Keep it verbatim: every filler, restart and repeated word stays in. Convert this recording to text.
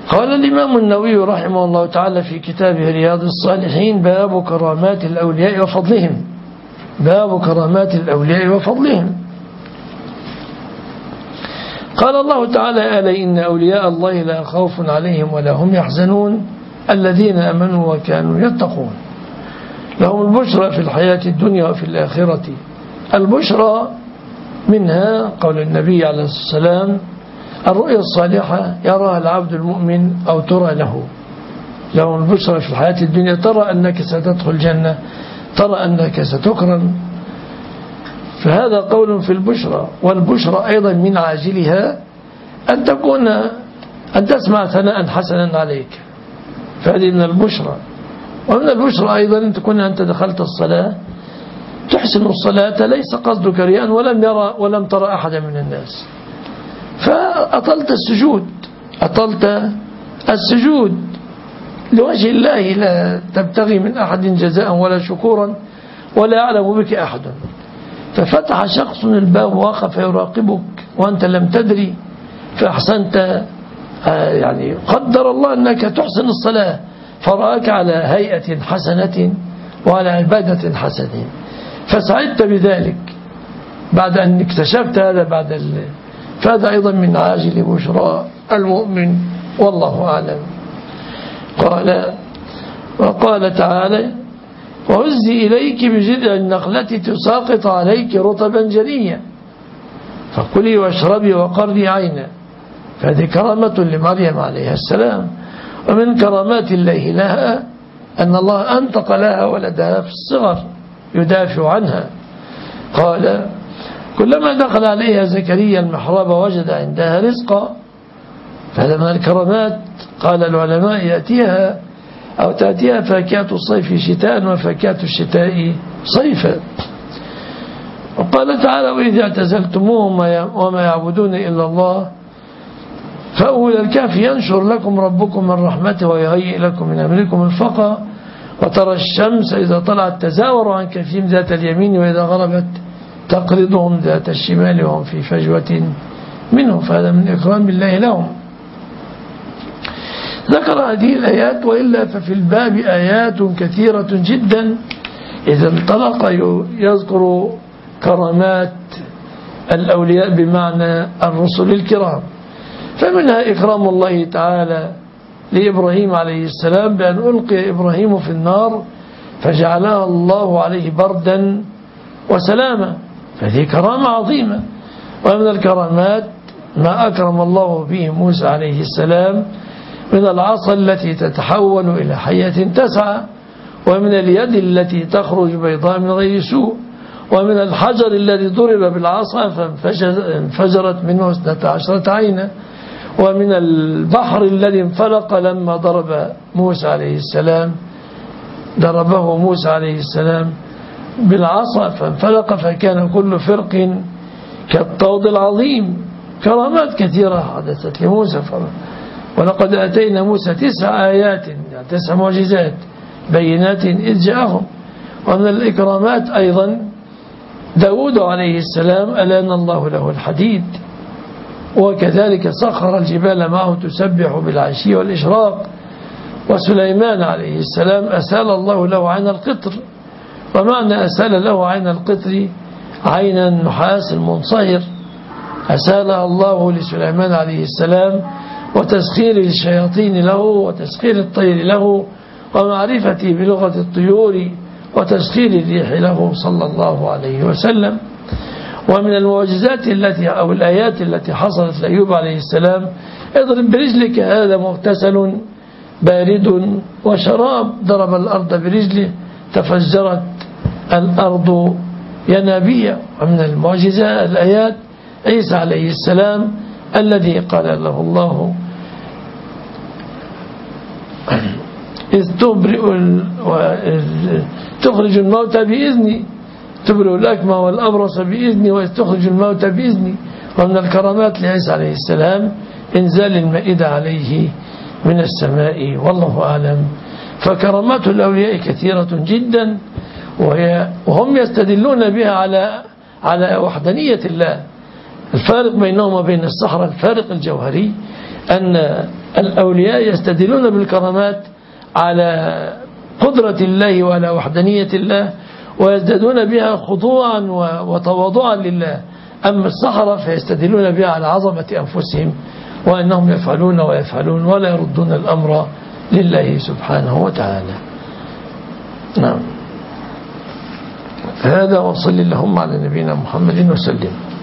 قال الإمام النووي رحمه الله تعالى في كتابه رياض الصالحين: باب كرامات الأولياء وفضلهم. باب كرامات الأولياء وفضلهم. قال الله تعالى: ألا إن أولياء الله لا خوف عليهم ولا هم يحزنون الذين آمنوا وكانوا يتقون لهم البشرى في الحياة الدنيا وفي الآخرة. البشرى منها قول النبي عليه الصلاة والسلام: الرؤيا الصالحة يراها العبد المؤمن أو ترى له. لهم البشرى في الحياة الدنيا، ترى أنك ستدخل الجنة، ترى أنك ستكرم. فهذا قول في البشرى. والبشرى أيضا من عاجلها أن تكون أن تسمع ثناء حسنا عليك، فهذه من البشرى. ومن البشرى أيضا أن تكون أنت دخلت الصلاة تحسن الصلاة، ليس قصدك رياء ولم يرى ولم ترى أحدا من الناس، فأطلت السجود أطلت السجود لوجه الله، لا تبتغي من أحد جزاء ولا شكورا ولا يعلم بك أحد. ففتح شخص الباب ووقف يراقبك وأنت لم تدري، فأحسنت، يعني قدر الله أنك تحسن الصلاة فرآك على هيئة حسنة وعلى عبادة حسنة، فسعدت بذلك بعد أن اكتشفت هذا بعد ال... فهذا أيضا من عاجل بشرى المؤمن، والله أعلم. قال وقال تعالى: وهزي إليك بجذع النخلة تساقط عليك رطبا جنيا فكلي واشربي وقري عينا. فهذه كرامة لمريم عليه السلام. ومن كرامات الله لها أن الله أنطق لها ولدها في الصغر يدافع عنها. قال: كلما دخل عليها زكريا المحراب وجد عندها رزقا. فهذا من الكرامات. قال العلماء: يأتيها أو تأتيها فاكهة الصيف شتاء وفاكهة الشتاء صيفا. وقال تعالى: وإذ اعتزلتموهم وما يعبدون إلا الله فأووا إلى الكهف ينشر لكم ربكم من رحمته ويهيئ لكم من أمركم الفقا وترى الشمس إذا طلعت تزاور عن كهفهم ذات اليمين وإذا غربت تقرضهم ذات الشمال وهم في فجوة منه. فهذا من إكرام الله لهم. ذكر هذه الآيات، وإلا ففي الباب آيات كثيرة جدا. إذا انطلق يذكر كرامات الأولياء بمعنى الرسل الكرام. فمنها إكرام الله تعالى لإبراهيم عليه السلام بأن ألقي إبراهيم في النار فجعلها الله عليه بردا وسلاما، فهذه كرامة عظيمة. ومن الكرامات ما أكرم الله به موسى عليه السلام من العصا التي تتحول إلى حية تسعى، ومن اليد التي تخرج بيضاء من غير سوء، ومن الحجر الذي ضرب بالعصا فانفجرت منه اثنتا عشرة عينا، ومن البحر الذي انفلق لما ضرب موسى عليه السلام ضربه موسى عليه السلام بالعصا فانفلق فكان كل فرق كالطود العظيم. كرامات كثيرة حدثت لموسى. ولقد أتينا موسى تسع آيات، يعني تسع معجزات بينات إذ جاءهم. ومن الإكرامات أيضا داود عليه السلام ألان الله له الحديد، وكذلك سخر الجبال معه تسبح بالعشي والإشراق. وسليمان عليه السلام أسال الله له عين القطر، ومعنى أسال له عين القطر عين النحاس المنصهر أسالها الله لسليمان عليه السلام، وتسخير الشياطين له وتسخير الطير له ومعرفته بلغة الطيور وتسخير الريح له صلى الله عليه وسلم. ومن المعجزات التي أو الآيات التي حصلت لأيوب عليه السلام: اضرب برجلك هذا مغتسل بارد وشراب. ضرب الأرض برجله تفجرت الأرض ينابيع. ومن المعجزات الآيات عيسى عليه السلام الذي قال له الله: إذ تبرئ تخرج الموتى بإذني، تبرئ الأكمى والأبرص بإذني وإذ تخرج الموتى بإذني. ومن الكرامات لعيسى عليه السلام إنزال المائدة عليه من السماء، والله أعلم. فكرامات الأولياء كثيرة جدا، وهم يستدلون بها على على وحدانية الله. الفارق بينهم وبين الصحراء الفارق الجوهري أن الأولياء يستدلون بالكرامات على قدرة الله وعلى وحدانية الله، ويزدادون بها خضوعا وتواضعا لله. أما السحرة فيستدلون بها على عظمة أنفسهم وأنهم يفعلون ويفعلون ولا يردون الأمر لله سبحانه وتعالى. نعم. هذا وصل اللهم على نبينا محمد وسلم.